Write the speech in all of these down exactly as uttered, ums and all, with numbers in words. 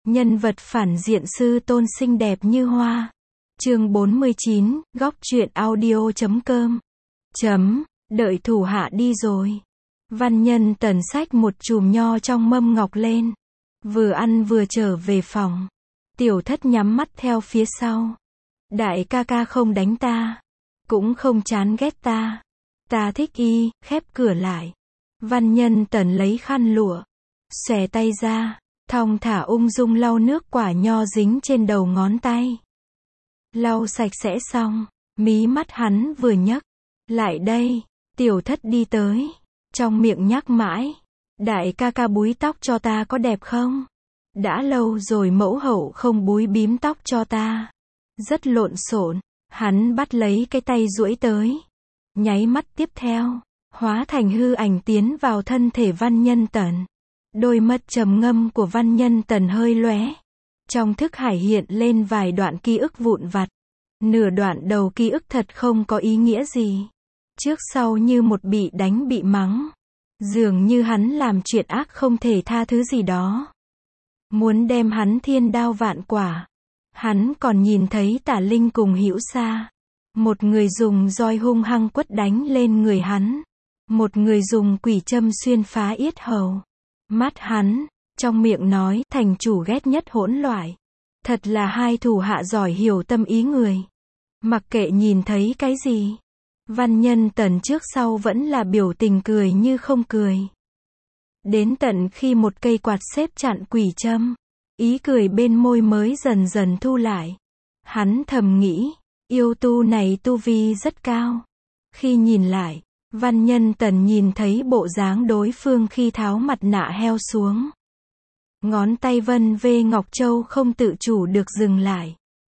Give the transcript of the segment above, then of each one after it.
Nhân vật phản diện sư tôn xinh đẹp như hoa. Chương bốn mươi chín, góc truyện audio chấm com. Chấm, đợi thủ hạ đi rồi. Văn Nhân Tần xách một chùm nho trong mâm ngọc lên. Vừa ăn vừa trở về phòng. Tiểu Thất nhắm mắt theo phía sau. Đại ca ca không đánh ta. Cũng không chán ghét ta. Ta thích y, khép cửa lại. Văn Nhân Tần lấy khăn lụa. Xòe tay ra. Thong thả ung dung lau nước quả nho dính trên đầu ngón tay. Lau sạch sẽ xong, mí mắt hắn vừa nhấc. Lại đây, Tiểu Thất đi tới. Trong miệng nhắc mãi. Đại ca ca búi tóc cho ta có đẹp không? Đã lâu rồi mẫu hậu không búi bím tóc cho ta. Rất lộn xộn. Hắn bắt lấy cái tay duỗi tới. Nháy mắt tiếp theo, hóa thành hư ảnh tiến vào thân thể Văn Nhân Tần. Đôi mắt trầm ngâm của Văn Nhân Tần hơi lóe. Trong thức hải hiện lên vài đoạn ký ức vụn vặt. Nửa đoạn đầu ký ức thật không có ý nghĩa gì. Trước sau như một bị đánh bị mắng. Dường như hắn làm chuyện ác không thể tha thứ gì đó. Muốn đem hắn thiên đao vạn quả. Hắn còn nhìn thấy Tả Linh cùng Hữu Sa. Một người dùng roi hung hăng quất đánh lên người hắn. Một người dùng quỷ châm xuyên phá yết hầu. Mắt hắn, trong miệng nói, thành chủ ghét nhất hỗn loạn. Thật là hai thủ hạ giỏi hiểu tâm ý người. Mặc kệ nhìn thấy cái gì. Văn Nhân Tần trước sau vẫn là biểu tình cười như không cười. Đến tận khi một cây quạt xếp chặn quỷ châm. Ý cười bên môi mới dần dần thu lại. Hắn thầm nghĩ, yêu tu này tu vi rất cao. Khi nhìn lại, Văn Nhân Tần nhìn thấy bộ dáng đối phương khi tháo mặt nạ heo xuống. Ngón tay vân vê Ngọc Châu không tự chủ được dừng lại.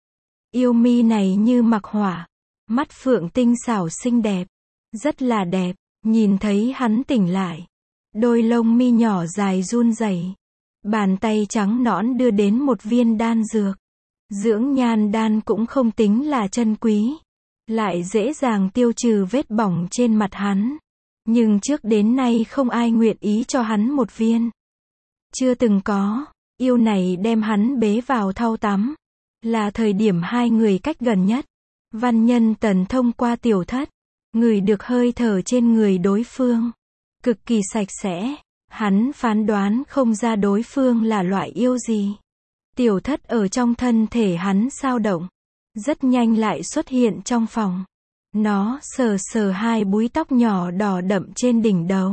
Yêu mi này như mặc hỏa. Mắt phượng tinh xảo xinh đẹp. Rất là đẹp. Nhìn thấy hắn tỉnh lại. Đôi lông mi nhỏ dài run rẩy. Bàn tay trắng nõn đưa đến một viên đan dược. Dưỡng nhan đan cũng không tính là chân quý. Lại dễ dàng tiêu trừ vết bỏng trên mặt hắn. Nhưng trước đến nay không ai nguyện ý cho hắn một viên. Chưa từng có. Yêu này đem hắn bế vào thau tắm. Là thời điểm hai người cách gần nhất. Văn Nhân Tần thông qua Tiểu Thất. Ngửi được hơi thở trên người đối phương. Cực kỳ sạch sẽ. Hắn phán đoán không ra đối phương là loại yêu gì. Tiểu Thất ở trong thân thể hắn sao động. Rất nhanh lại xuất hiện trong phòng. Nó sờ sờ hai búi tóc nhỏ đỏ đậm trên đỉnh đầu.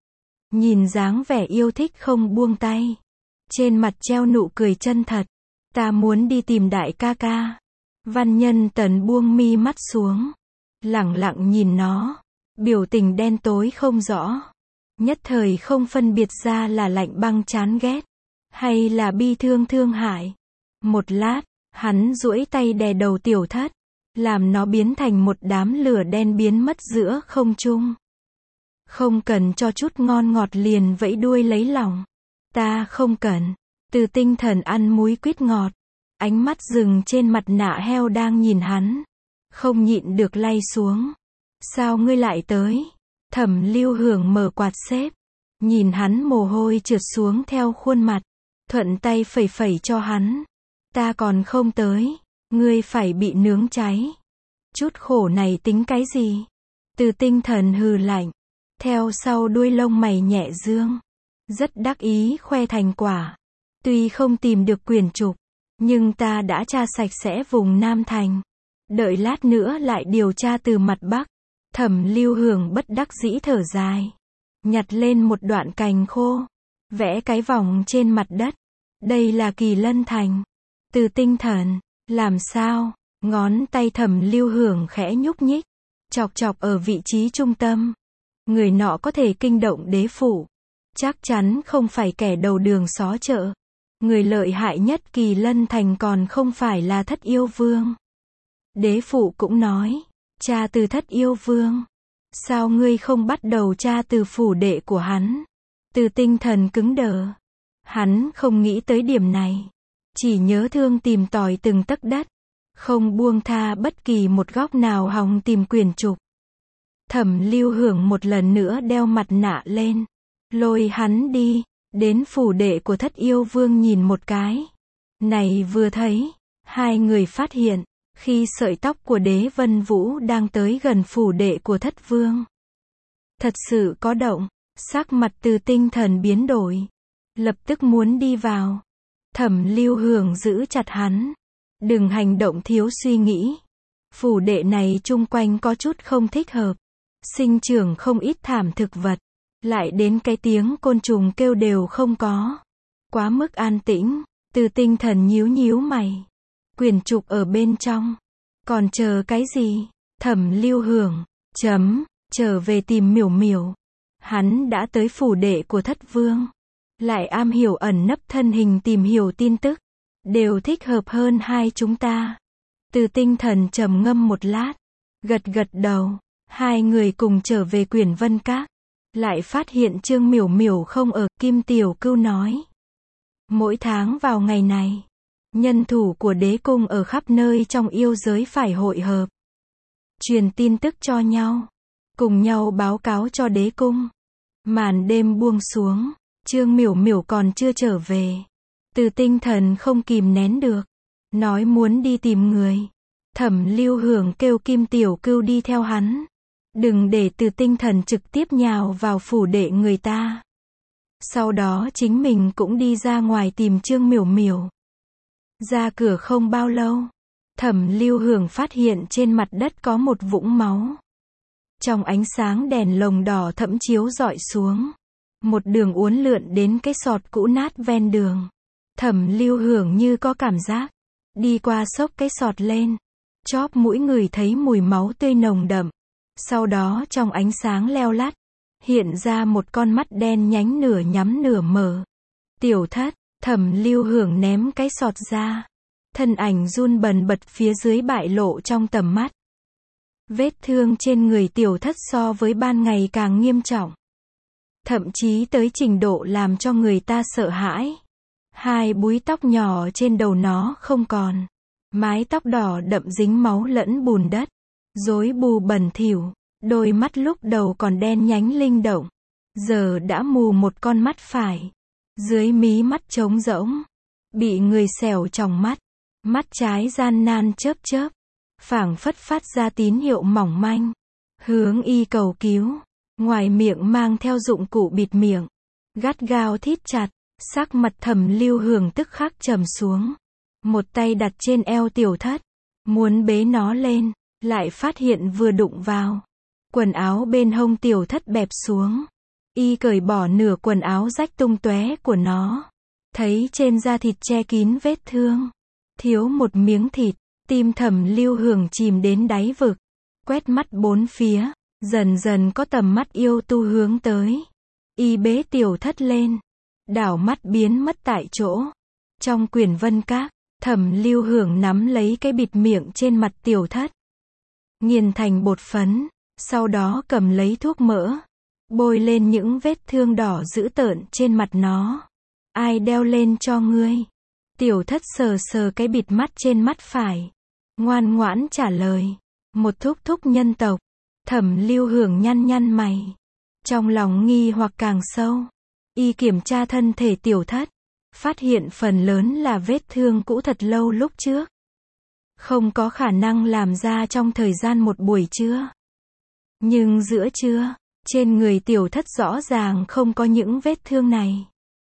Nhìn dáng vẻ yêu thích không buông tay. Trên mặt treo nụ cười chân thật. Ta muốn đi tìm đại ca ca. Văn Nhân Tần buông mi mắt xuống. Lẳng lặng nhìn nó. Biểu tình đen tối không rõ. Nhất thời không phân biệt ra là lạnh băng chán ghét. Hay là bi thương thương hại. Một lát. Hắn duỗi tay đè đầu Tiểu Thất. Làm nó biến thành một đám lửa đen biến mất giữa không trung. Không cần cho chút ngon ngọt liền vẫy đuôi lấy lòng. Ta không cần. Từ Tinh Thần ăn múi quýt ngọt. Ánh mắt dừng trên mặt nạ heo đang nhìn hắn. Không nhịn được lay xuống. Sao ngươi lại tới? Thẩm Lưu Hưởng mở quạt xếp. Nhìn hắn mồ hôi trượt xuống theo khuôn mặt. Thuận tay phẩy phẩy cho hắn. Ta còn không tới. Ngươi phải bị nướng cháy. Chút khổ này tính cái gì? Từ Tinh Thần hừ lạnh. Theo sau đuôi lông mày nhẹ dương. Rất đắc ý khoe thành quả. Tuy không tìm được quyển trục. Nhưng ta đã tra sạch sẽ vùng Nam Thành. Đợi lát nữa lại điều tra từ mặt Bắc. Thẩm Lưu Hưởng bất đắc dĩ thở dài. Nhặt lên một đoạn cành khô. Vẽ cái vòng trên mặt đất. Đây là Kỳ Lân Thành. Từ Tinh Thần. Làm sao? Ngón tay Thẩm Lưu Hưởng khẽ nhúc nhích. Chọc chọc ở vị trí trung tâm. Người nọ có thể kinh động đế phủ. Chắc chắn không phải kẻ đầu đường xó chợ. Người lợi hại nhất Kỳ Lân Thành còn không phải là Thất Yêu Vương. Đế phụ cũng nói. Tra từ Thất Yêu Vương. Sao ngươi không bắt đầu tra từ phủ đệ của hắn? Từ Tinh Thần cứng đờ. Hắn không nghĩ tới điểm này. Chỉ nhớ thương tìm tòi từng tấc đất. Không buông tha bất kỳ một góc nào hòng tìm quyển trục. Thẩm Lưu Hưởng một lần nữa đeo mặt nạ lên. Lôi hắn đi. Đến phủ đệ của Thất Yêu Vương nhìn một cái. này vừa thấy, hai người phát hiện, khi sợi tóc của Đế Vân Vũ đang tới gần phủ đệ của Thất Vương. Thật sự có động, sắc mặt Từ Tinh Thần biến đổi, lập tức muốn đi vào. Thẩm Lưu Hưởng giữ chặt hắn, đừng hành động thiếu suy nghĩ. Phủ đệ này chung quanh có chút không thích hợp, sinh trưởng không ít thảm thực vật, lại đến cái tiếng côn trùng kêu đều không có, quá mức an tĩnh. Từ Tinh Thần nhíu nhíu mày, quyển trục ở bên trong, còn chờ cái gì? Thẩm Lưu Hưởng, chấm, trở về tìm Miểu Miểu. Hắn đã tới phủ đệ của Thất Vương, lại am hiểu ẩn nấp thân hình tìm hiểu tin tức, đều thích hợp hơn hai chúng ta. Từ Tinh Thần trầm ngâm một lát, gật gật đầu, hai người cùng trở về Quyển Vân Các, lại phát hiện Trương Miểu Miểu không ở. Kim Tiểu Cưu nói, mỗi tháng vào ngày này, nhân thủ của đế cung ở khắp nơi trong yêu giới phải hội hợp, truyền tin tức cho nhau, cùng nhau báo cáo cho đế cung. Màn đêm buông xuống, Trương Miểu Miểu còn chưa trở về. Từ Tinh Thần không kìm nén được, nói muốn đi tìm người. Thẩm Lưu Hưởng kêu Kim Tiểu Cưu đi theo hắn, đừng để Từ Tinh Thần trực tiếp nhào vào phủ đệ người ta. Sau đó chính mình cũng đi ra ngoài tìm Trương Miểu Miểu. Ra cửa không bao lâu, Thẩm Lưu Hưởng phát hiện trên mặt đất có một vũng máu. Trong ánh sáng đèn lồng đỏ thẫm chiếu rọi xuống, một đường uốn lượn đến cái sọt cũ nát ven đường. Thẩm Lưu Hưởng như có cảm giác, đi qua xốc cái sọt lên, chóp mũi người thấy mùi máu tươi nồng đậm. Sau đó trong ánh sáng leo lắt, hiện ra một con mắt đen nhánh nửa nhắm nửa mở. Tiểu Thất, Thẩm Lưu Hưởng ném cái sọt ra, thân ảnh run bần bật phía dưới bại lộ trong tầm mắt. Vết thương trên người Tiểu Thất so với ban ngày càng nghiêm trọng, thậm chí tới trình độ làm cho người ta sợ hãi. Hai búi tóc nhỏ trên đầu nó không còn, mái tóc đỏ đậm dính máu lẫn bùn đất, rối bù bẩn thỉu, đôi mắt lúc đầu còn đen nhánh linh động, giờ đã mù một con mắt phải, dưới mí mắt trống rỗng, bị người xẻo tròng mắt, mắt trái gian nan chớp chớp, phảng phất phát ra tín hiệu mỏng manh, hướng y cầu cứu, ngoài miệng mang theo dụng cụ bịt miệng, gắt gao thít chặt. Sắc mặt Thẩm Lưu Hưởng tức khắc trầm xuống, một tay đặt trên eo Tiểu Thất, muốn bế nó lên, lại phát hiện vừa đụng vào, quần áo bên hông Tiểu Thất bẹp xuống, y cởi bỏ nửa quần áo rách tung tóe của nó, thấy trên da thịt che kín vết thương, thiếu một miếng thịt, tim Thẩm Lưu Hưởng chìm đến đáy vực, quét mắt bốn phía, dần dần có tầm mắt yêu tu hướng tới, y bế Tiểu Thất lên, đảo mắt biến mất tại chỗ. Trong Quyển Vân Các, Thẩm Lưu Hưởng nắm lấy cái bịt miệng trên mặt Tiểu Thất, nghiền thành bột phấn, sau đó cầm lấy thuốc mỡ, bôi lên những vết thương đỏ dữ tợn trên mặt nó. Ai đeo lên cho ngươi? Tiểu Thất sờ sờ cái bịt mắt trên mắt phải, ngoan ngoãn trả lời, một thúc thúc nhân tộc. Thẩm Lưu Hưởng nhăn nhăn mày, trong lòng nghi hoặc càng sâu. Y kiểm tra thân thể Tiểu Thất, phát hiện phần lớn là vết thương cũ thật lâu lúc trước, không có khả năng làm ra trong thời gian một buổi trưa. Nhưng giữa trưa, trên người Tiểu Thất rõ ràng không có những vết thương này.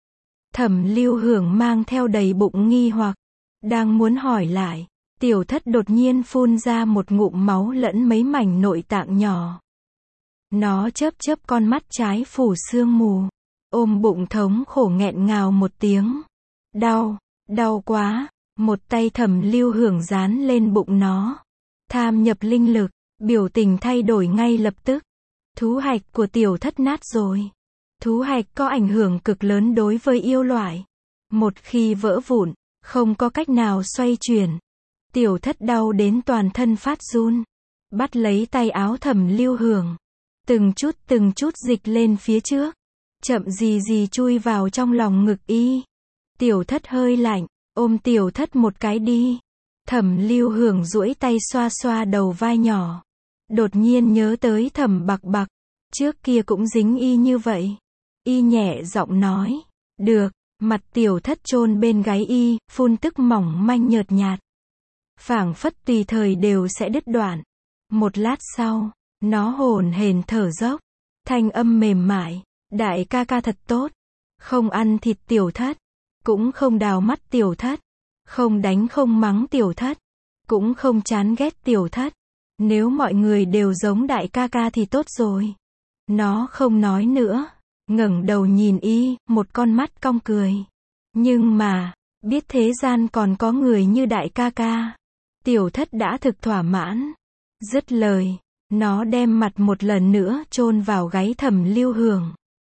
Thẩm Lưu Hưởng mang theo đầy bụng nghi hoặc, đang muốn hỏi lại, Tiểu Thất đột nhiên phun ra một ngụm máu lẫn mấy mảnh nội tạng nhỏ. Nó chớp chớp con mắt trái phủ sương mù, ôm bụng thống khổ nghẹn ngào một tiếng. Đau, đau quá. Một tay Thẩm Lưu Hưởng dán lên bụng nó, tham nhập linh lực, biểu tình thay đổi ngay lập tức. Thú hạch của Tiểu Thất nát rồi. Thú hạch có ảnh hưởng cực lớn đối với yêu loại. Một khi vỡ vụn, không có cách nào xoay chuyển. Tiểu Thất đau đến toàn thân phát run, bắt lấy tay áo Thẩm Lưu Hưởng, từng chút từng chút dịch lên phía trước, chậm gì gì chui vào trong lòng ngực y. Tiểu Thất hơi lạnh, ôm Tiểu Thất một cái đi. Thẩm Lưu Hưởng duỗi tay xoa xoa đầu vai nhỏ, đột nhiên nhớ tới Thẩm Bạc Bạc, trước kia cũng dính y như vậy. Y nhẹ giọng nói, được, Mặt tiểu thất chôn bên gáy y, phun tức mỏng manh nhợt nhạt. Phảng phất tùy thời đều sẽ đứt đoạn. Một lát sau, nó hổn hển thở dốc. Thanh âm mềm mại, đại ca ca thật tốt. Không ăn thịt tiểu thất, cũng không đào mắt tiểu thất, không đánh không mắng tiểu thất, cũng không chán ghét tiểu thất. Nếu mọi người đều giống đại ca ca thì tốt rồi. Nó không nói nữa, ngẩng đầu nhìn y, một con mắt cong cười. Nhưng mà, biết thế gian còn có người như đại ca ca. Tiểu thất đã thực thỏa mãn. Dứt lời, nó đem mặt một lần nữa chôn vào gáy Thẩm Lưu Hưởng.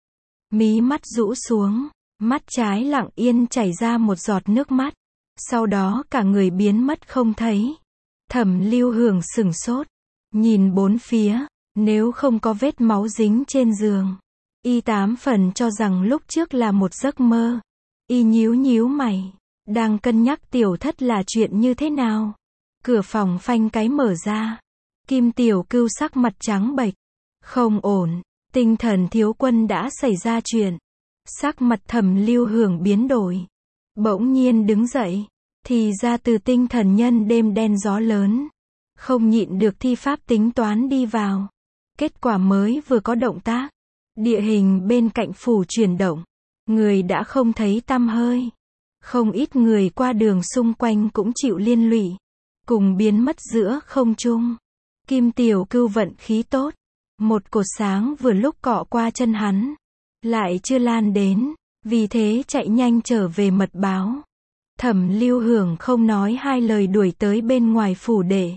Mí mắt rũ xuống, mắt trái lặng yên chảy ra một giọt nước mắt. Sau đó cả người biến mất không thấy. Thẩm Lưu Hưởng sửng sốt, nhìn bốn phía, nếu không có vết máu dính trên giường, y tám phần cho rằng lúc trước là một giấc mơ. Y nhíu nhíu mày, đang cân nhắc tiểu thất là chuyện như thế nào. Cửa phòng phanh cái mở ra. Kim Tiểu Cưu sắc mặt trắng bệch. Không ổn, tinh thần thiếu quân đã xảy ra chuyện. Sắc mặt Thẩm Lưu Hưởng biến đổi. Bỗng nhiên đứng dậy. Thì ra từ tinh thần nhân đêm đen gió lớn. Không nhịn được thi pháp tính toán đi vào. Kết quả mới vừa có động tác. Địa hình bên cạnh phủ chuyển động. Người đã không thấy tăm hơi. Không ít người qua đường xung quanh cũng chịu liên lụy. Cùng biến mất giữa không trung. Kim Tiểu Cưu vận khí tốt. Một cột sáng vừa lúc cọ qua chân hắn. Lại chưa lan đến. Vì thế chạy nhanh trở về mật báo. Thẩm Lưu Hưởng không nói hai lời đuổi tới bên ngoài phủ đệ.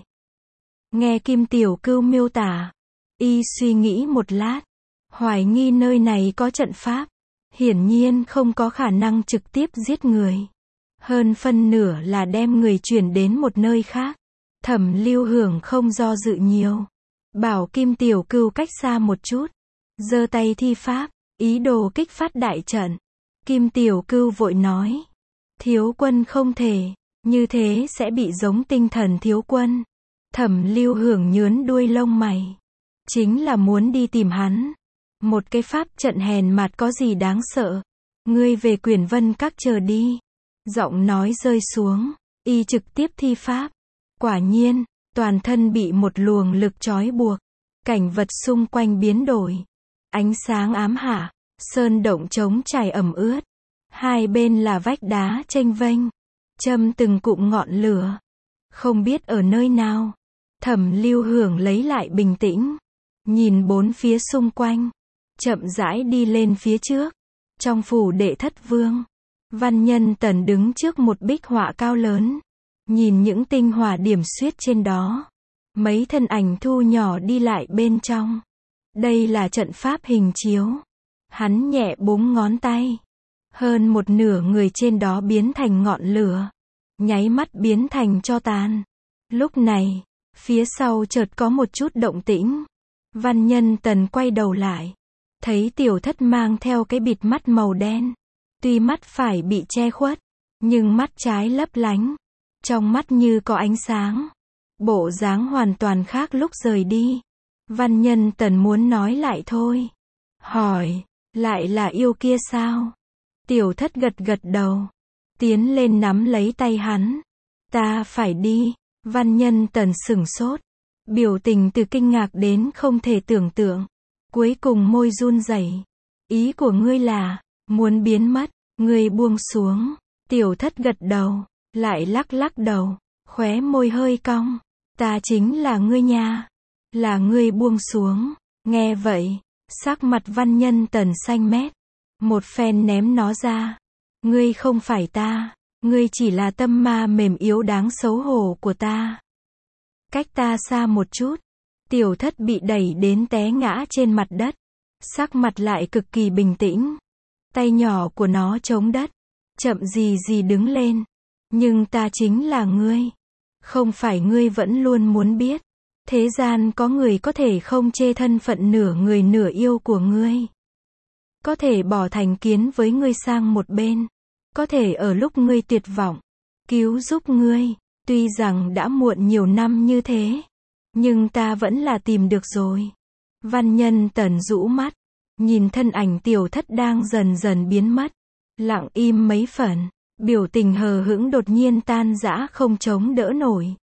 Nghe Kim Tiểu Cưu miêu tả. Y suy nghĩ một lát. Hoài nghi nơi này có trận pháp. Hiển nhiên không có khả năng trực tiếp giết người. Hơn phân nửa là đem người chuyển đến một nơi khác. Thẩm Lưu Hưởng không do dự nhiều. Bảo Kim Tiểu Cưu cách xa một chút. Giơ tay thi pháp, ý đồ kích phát đại trận. Kim Tiểu Cưu vội nói. Thiếu quân không thể, như thế sẽ bị giống tinh thần thiếu quân. Thẩm Lưu Hưởng nhướn đuôi lông mày. Chính là muốn đi tìm hắn. Một cái pháp trận hèn mạt có gì đáng sợ. Ngươi về Quyển Vân Các chờ đi. Giọng nói rơi xuống, y trực tiếp thi pháp. Quả nhiên, toàn thân bị một luồng lực trói buộc. Cảnh vật xung quanh biến đổi. Ánh sáng ám hạ, sơn động trống trải ẩm ướt. Hai bên là vách đá chênh vênh. Châm từng cụm ngọn lửa. Không biết ở nơi nào. Thẩm Lưu Hưởng lấy lại bình tĩnh. Nhìn bốn phía xung quanh. Chậm rãi đi lên phía trước. Trong phủ đệ thất vương. Văn Nhân Tần đứng trước một bích họa cao lớn. Nhìn những tinh hỏa điểm xuyết trên đó. Mấy thân ảnh thu nhỏ đi lại bên trong. Đây là trận pháp hình chiếu. Hắn nhẹ búng ngón tay. Hơn một nửa người trên đó biến thành ngọn lửa. Nháy mắt biến thành tro tàn. Lúc này, phía sau chợt có một chút động tĩnh. Văn Nhân Tần quay đầu lại. Thấy tiểu thất mang theo cái bịt mắt màu đen. Tuy mắt phải bị che khuất, nhưng mắt trái lấp lánh. Trong mắt như có ánh sáng. Bộ dáng hoàn toàn khác lúc rời đi. Văn Nhân Tần muốn nói lại thôi. Hỏi, lại là yêu kia sao? Tiểu thất gật gật đầu. Tiến lên nắm lấy tay hắn. Ta phải đi. Văn Nhân Tần sửng sốt. Biểu tình từ kinh ngạc đến không thể tưởng tượng. Cuối cùng môi run rẩy. Ý của ngươi là, muốn biến mất, ngươi buông xuống. Tiểu thất gật đầu, lại lắc lắc đầu, khóe môi hơi cong. Ta chính là ngươi nha. Là ngươi buông xuống. Nghe vậy, sắc mặt Văn Nhân Tần xanh mét. Một phen ném nó ra. Ngươi không phải ta. Ngươi chỉ là tâm ma mềm yếu đáng xấu hổ của ta. Cách ta xa một chút. Tiểu thất bị đẩy đến té ngã trên mặt đất. Sắc mặt lại cực kỳ bình tĩnh. Tay nhỏ của nó chống đất. Chậm gì gì đứng lên. Nhưng ta chính là ngươi. Không phải ngươi vẫn luôn muốn biết. Thế gian có người có thể không chê thân phận nửa người nửa yêu của ngươi. Có thể bỏ thành kiến với ngươi sang một bên. Có thể ở lúc ngươi tuyệt vọng. Cứu giúp ngươi. Tuy rằng đã muộn nhiều năm như thế. Nhưng ta vẫn là tìm được rồi. Văn Nhân Tần rũ mắt. Nhìn thân ảnh tiểu thất đang dần dần biến mất. lặng im mấy phần, biểu tình hờ hững đột nhiên tan rã không chống đỡ nổi.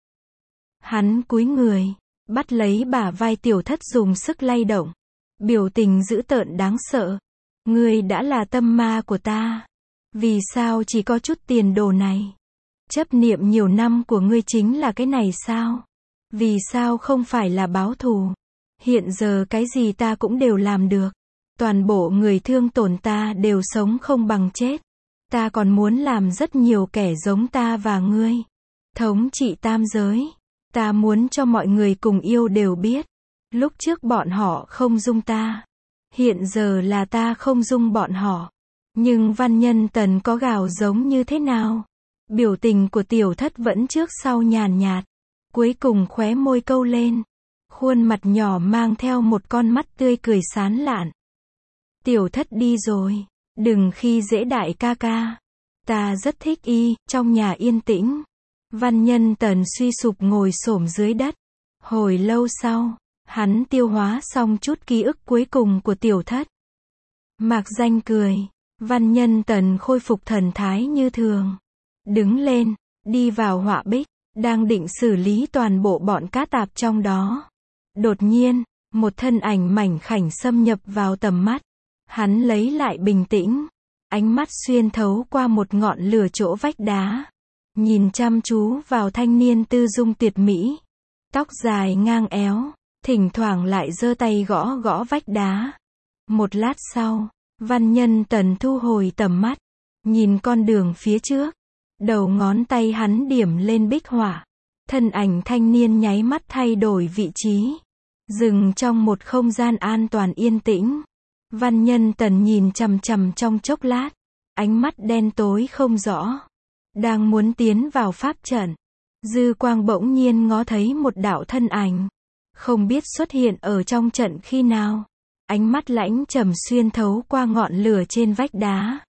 Hắn cúi người, bắt lấy bả vai Tiểu Thất dùng sức lay động, biểu tình dữ tợn đáng sợ. Ngươi đã là tâm ma của ta. Vì sao chỉ có chút tiền đồ này? Chấp niệm nhiều năm của ngươi chính là cái này sao? Vì sao không phải là báo thù? Hiện giờ cái gì ta cũng đều làm được. Toàn bộ người thương tổn ta đều sống không bằng chết. Ta còn muốn làm rất nhiều kẻ giống ta và ngươi. Thống trị tam giới. Ta muốn cho mọi người cùng yêu đều biết. Lúc trước bọn họ không dung ta. Hiện giờ là ta không dung bọn họ. Nhưng Văn Nhân Tần có gào giống như thế nào? Biểu tình của Tiểu Thất vẫn trước sau nhàn nhạt. Cuối cùng khóe môi câu lên. Khuôn mặt nhỏ mang theo một con mắt tươi cười sán lạn. Tiểu Thất đi rồi. Đừng khi dễ đại ca ca. Ta rất thích y, trong nhà yên tĩnh. Văn Nhân Tần suy sụp ngồi xổm dưới đất. Hồi lâu sau, hắn tiêu hóa xong chút ký ức cuối cùng của Tiểu Thất. Mạc Danh cười. Văn Nhân Tần khôi phục thần thái như thường. Đứng lên, đi vào họa bích, đang định xử lý toàn bộ bọn cá tạp trong đó. Đột nhiên, một thân ảnh mảnh khảnh xâm nhập vào tầm mắt. Hắn lấy lại bình tĩnh, ánh mắt xuyên thấu qua một ngọn lửa chỗ vách đá. Nhìn chăm chú vào thanh niên tư dung tuyệt mỹ. Tóc dài ngang éo, thỉnh thoảng lại giơ tay gõ gõ vách đá. Một lát sau, Văn Nhân Tần thu hồi tầm mắt, nhìn con đường phía trước. Đầu ngón tay hắn điểm lên bích họa. Thân ảnh thanh niên nháy mắt thay đổi vị trí. Dừng trong một không gian an toàn yên tĩnh. Văn Nhân Tần nhìn chằm chằm trong chốc lát. Ánh mắt đen tối không rõ. Đang muốn tiến vào pháp trận. Dư quang bỗng nhiên ngó thấy một đạo thân ảnh. Không biết xuất hiện ở trong trận khi nào. Ánh mắt lãnh trầm xuyên thấu qua ngọn lửa trên vách đá.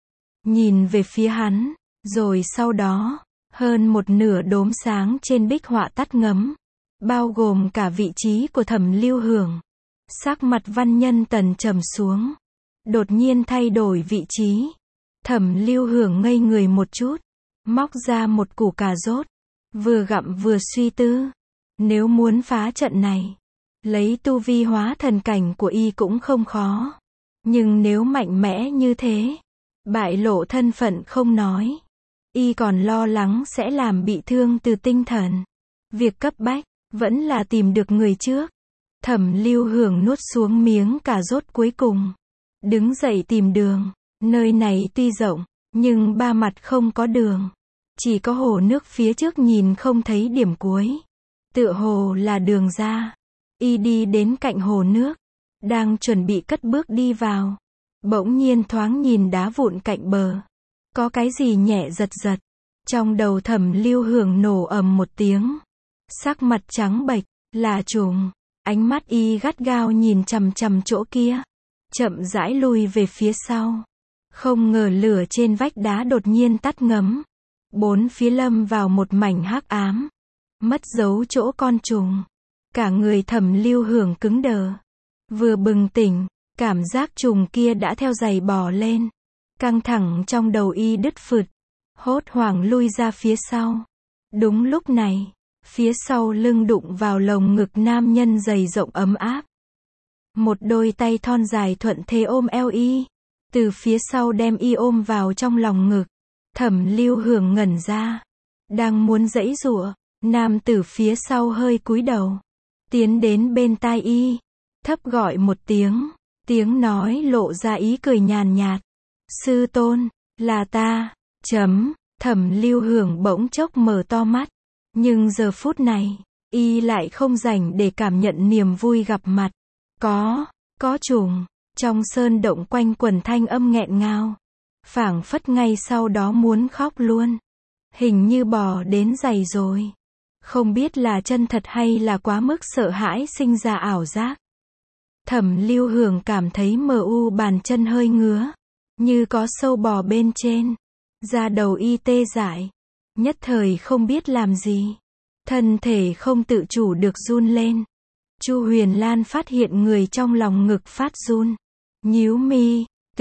Nhìn về phía hắn. Rồi sau đó, hơn một nửa đốm sáng trên bích họa tắt ngấm. Bao gồm cả vị trí của Thẩm Lưu Hưởng. Sắc mặt Văn Nhân Tần trầm xuống. Đột nhiên thay đổi vị trí. Thẩm Lưu Hưởng ngây người một chút. Móc ra một củ cà rốt. Vừa gặm vừa suy tư. Nếu muốn phá trận này, lấy tu vi hóa thần cảnh của y cũng không khó. Nhưng nếu mạnh mẽ như thế, bại lộ thân phận không nói. Y còn lo lắng sẽ làm bị thương từ tinh thần. Việc cấp bách, vẫn là tìm được người trước. Thẩm Lưu Hưởng nuốt xuống miếng cà rốt cuối cùng. Đứng dậy tìm đường. Nơi này tuy rộng, nhưng ba mặt không có đường. Chỉ có hồ nước phía trước nhìn không thấy điểm cuối. Tựa hồ là đường ra. Y đi đến cạnh hồ nước. Đang chuẩn bị cất bước đi vào. Bỗng nhiên thoáng nhìn đá vụn cạnh bờ. Có cái gì nhẹ giật giật. Trong đầu Thẩm Lưu Hưởng nổ ầm một tiếng. Sắc mặt trắng bệch, là trùng. Ánh mắt y gắt gao nhìn chằm chằm chỗ kia. Chậm rãi lùi về phía sau. Không ngờ lửa trên vách đá đột nhiên tắt ngấm. Bốn phía lâm vào một mảnh hắc ám. Mất dấu chỗ con trùng. Cả người Thẩm Lưu Hưởng cứng đờ. Vừa bừng tỉnh, cảm giác trùng kia đã theo giày bò lên. Căng thẳng trong đầu y đứt phượt. Hốt hoảng lui ra phía sau. Đúng lúc này, phía sau lưng đụng vào lồng ngực nam nhân dày rộng ấm áp. Một đôi tay thon dài thuận thế ôm eo y. Từ phía sau đem y ôm vào trong lòng ngực. Thẩm Lưu Hưởng ngẩn ra. Đang muốn giãy giụa, nam tử phía sau hơi cúi đầu. Tiến đến bên tai y. Thấp gọi một tiếng. Tiếng nói lộ ra ý cười nhàn nhạt. Sư tôn, là ta. Chấm, Thẩm Lưu Hưởng bỗng chốc mở to mắt. Nhưng giờ phút này, y lại không rảnh để cảm nhận niềm vui gặp mặt. Có, có trùng. Trong sơn động quanh quần thanh âm nghẹn ngào. Phảng phất ngay sau đó muốn khóc luôn. Hình như bò đến giày rồi. Không biết là chân thật hay là quá mức sợ hãi sinh ra ảo giác. Thẩm Lưu Hưởng cảm thấy mờ u bàn chân hơi ngứa. Như có sâu bò bên trên. Da đầu y tê dại. Nhất thời không biết làm gì. Thân thể không tự chủ được run lên. Chu Huyền Lan phát hiện người trong lòng ngực phát run. Nhíu mi,